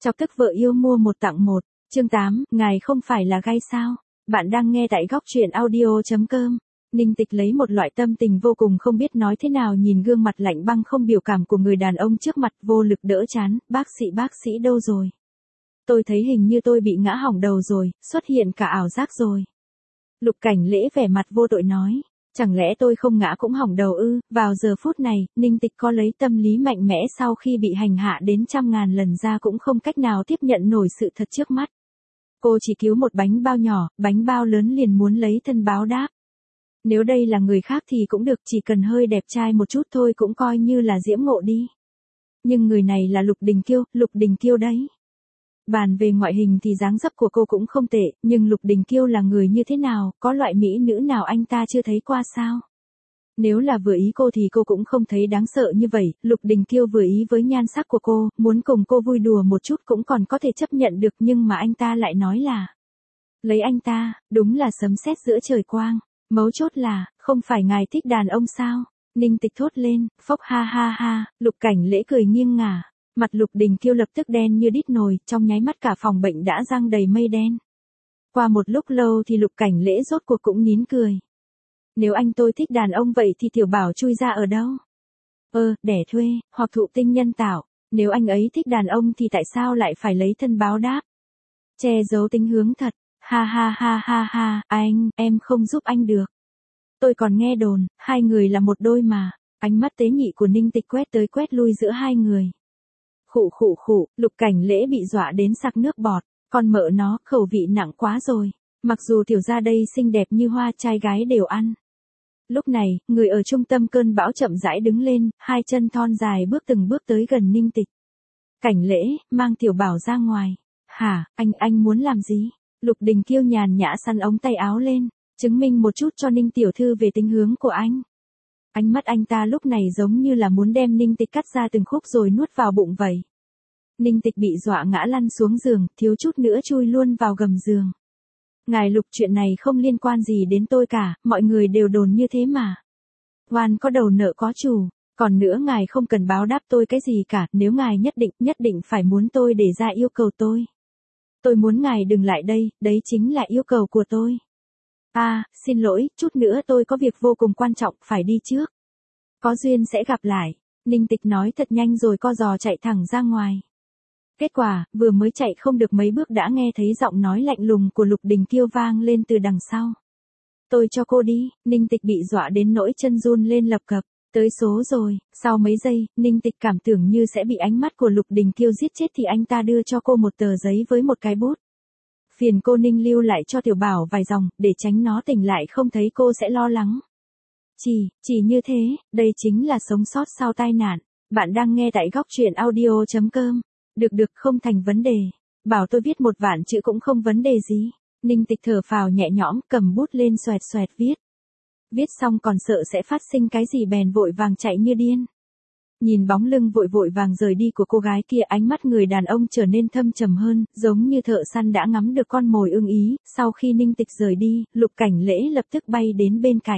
Chọc tức vợ yêu mua một tặng một. Chương 8, ngài không phải là gay sao? Bạn đang nghe tại góc truyện audio.com. Ninh Tịch lấy một loại tâm tình vô cùng không biết nói thế nào nhìn gương mặt lạnh băng không biểu cảm của người đàn ông trước mặt, vô lực đỡ chán. Bác sĩ đâu rồi? Tôi thấy hình như tôi bị ngã hỏng đầu rồi, xuất hiện cả ảo giác rồi. Lục Cảnh Lễ vẻ mặt vô tội nói. Chẳng lẽ tôi không ngã cũng hỏng đầu ư? Vào giờ phút này, Ninh Tịch có lấy tâm lý mạnh mẽ sau khi bị hành hạ đến trăm ngàn lần ra cũng không cách nào tiếp nhận nổi sự thật trước mắt. Cô chỉ cứu một bánh bao nhỏ, bánh bao lớn liền muốn lấy thân báo đáp. Nếu đây là người khác thì cũng được, chỉ cần hơi đẹp trai một chút thôi cũng coi như là diễm ngộ đi. Nhưng người này là Lục Đình Kiêu đấy. Bàn về ngoại hình thì dáng dấp của cô cũng không tệ, nhưng Lục Đình Kiêu là người như thế nào, có loại mỹ nữ nào anh ta chưa thấy qua sao? Nếu là vừa ý cô thì cô cũng không thấy đáng sợ như vậy, Lục Đình Kiêu vừa ý với nhan sắc của cô, muốn cùng cô vui đùa một chút cũng còn có thể chấp nhận được, nhưng mà anh ta lại nói là lấy anh ta, đúng là sấm sét giữa trời quang. Mấu chốt là, không phải ngài thích đàn ông sao? Ninh Tịch thốt lên, phốc ha ha ha. Lục Cảnh Lễ cười nghiêng ngả. Mặt Lục Đình Kiêu lập tức đen như đít nồi, trong nháy mắt cả phòng bệnh đã giăng đầy mây đen. Qua một lúc lâu thì Lục Cảnh Lễ rốt cuộc cũng nín cười. Nếu anh tôi thích đàn ông vậy thì Tiểu Bảo chui ra ở đâu? Đẻ thuê, hoặc thụ tinh nhân tạo. Nếu anh ấy thích đàn ông thì tại sao lại phải lấy thân báo đáp? Che giấu tính hướng thật. Ha ha ha ha ha, em không giúp anh được. Tôi còn nghe đồn, hai người là một đôi mà. Ánh mắt tế nhị của Ninh Tịch quét tới quét lui giữa hai người. Khụ, Lục Cảnh Lễ bị dọa đến sặc nước bọt. Con mợ nó, khẩu vị nặng quá rồi. Mặc dù tiểu gia đây xinh đẹp như hoa, trai gái đều ăn. Lúc này, người ở trung tâm cơn bão chậm rãi đứng lên, hai chân thon dài từng bước tới gần Ninh Tịch. Cảnh Lễ, mang Tiểu Bảo ra ngoài. Hả, anh muốn làm gì? Lục Đình Kiêu nhàn nhã săn ống tay áo lên, chứng minh một chút cho Ninh tiểu thư về tính hướng của anh. Ánh mắt anh ta lúc này giống như là muốn đem Ninh Tịch cắt ra từng khúc rồi nuốt vào bụng vậy. Ninh Tịch bị dọa ngã lăn xuống giường, thiếu chút nữa chui luôn vào gầm giường. Ngài Lục, chuyện này không liên quan gì đến tôi cả, mọi người đều đồn như thế mà. Oan có đầu nợ có chủ, còn nữa ngài không cần báo đáp tôi cái gì cả, nếu ngài nhất định phải muốn tôi để ra yêu cầu tôi. Tôi muốn ngài đừng lại đây, đấy chính là yêu cầu của tôi. Xin lỗi, chút nữa tôi có việc vô cùng quan trọng, phải đi trước. Có duyên sẽ gặp lại. Ninh Tịch nói thật nhanh rồi co giò chạy thẳng ra ngoài. Kết quả, vừa mới chạy không được mấy bước đã nghe thấy giọng nói lạnh lùng của Lục Đình Kiêu vang lên từ đằng sau. Tôi cho cô đi. Ninh Tịch bị dọa đến nỗi chân run lên lập cập. Tới số rồi. Sau mấy giây, Ninh Tịch cảm tưởng như sẽ bị ánh mắt của Lục Đình Kiêu giết chết thì anh ta đưa cho cô một tờ giấy với một cái bút. Phiền cô Ninh lưu lại cho Tiểu Bảo vài dòng, để tránh nó tỉnh lại không thấy cô sẽ lo lắng. Chỉ như thế, đây chính là sống sót sau tai nạn. Bạn đang nghe tại góc truyện audio.com. Được, không thành vấn đề. Bảo tôi viết 1.000 chữ cũng không vấn đề gì. Ninh Tịch thở phào nhẹ nhõm, cầm bút lên xoẹt viết. Viết xong còn sợ sẽ phát sinh cái gì bèn vội vàng chạy như điên. Nhìn bóng lưng vội vàng rời đi của cô gái kia, ánh mắt người đàn ông trở nên thâm trầm hơn, giống như thợ săn đã ngắm được con mồi ưng ý. Sau khi Ninh Tịch rời đi, Lục Cảnh Lễ lập tức bay đến bên cạnh.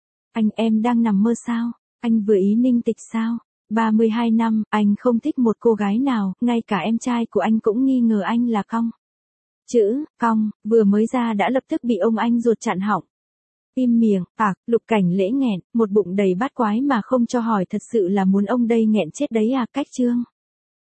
Em đang nằm mơ sao? Anh vừa ý Ninh Tịch sao? 32 năm, anh không thích một cô gái nào, ngay cả em trai của anh cũng nghi ngờ anh là cong. Chữ cong vừa mới ra đã lập tức bị ông anh ruột chặn họng. Im miệng, Lục Cảnh Lễ nghẹn, một bụng đầy bát quái mà không cho hỏi, thật sự là muốn ông đây nghẹn chết đấy à. Cách chương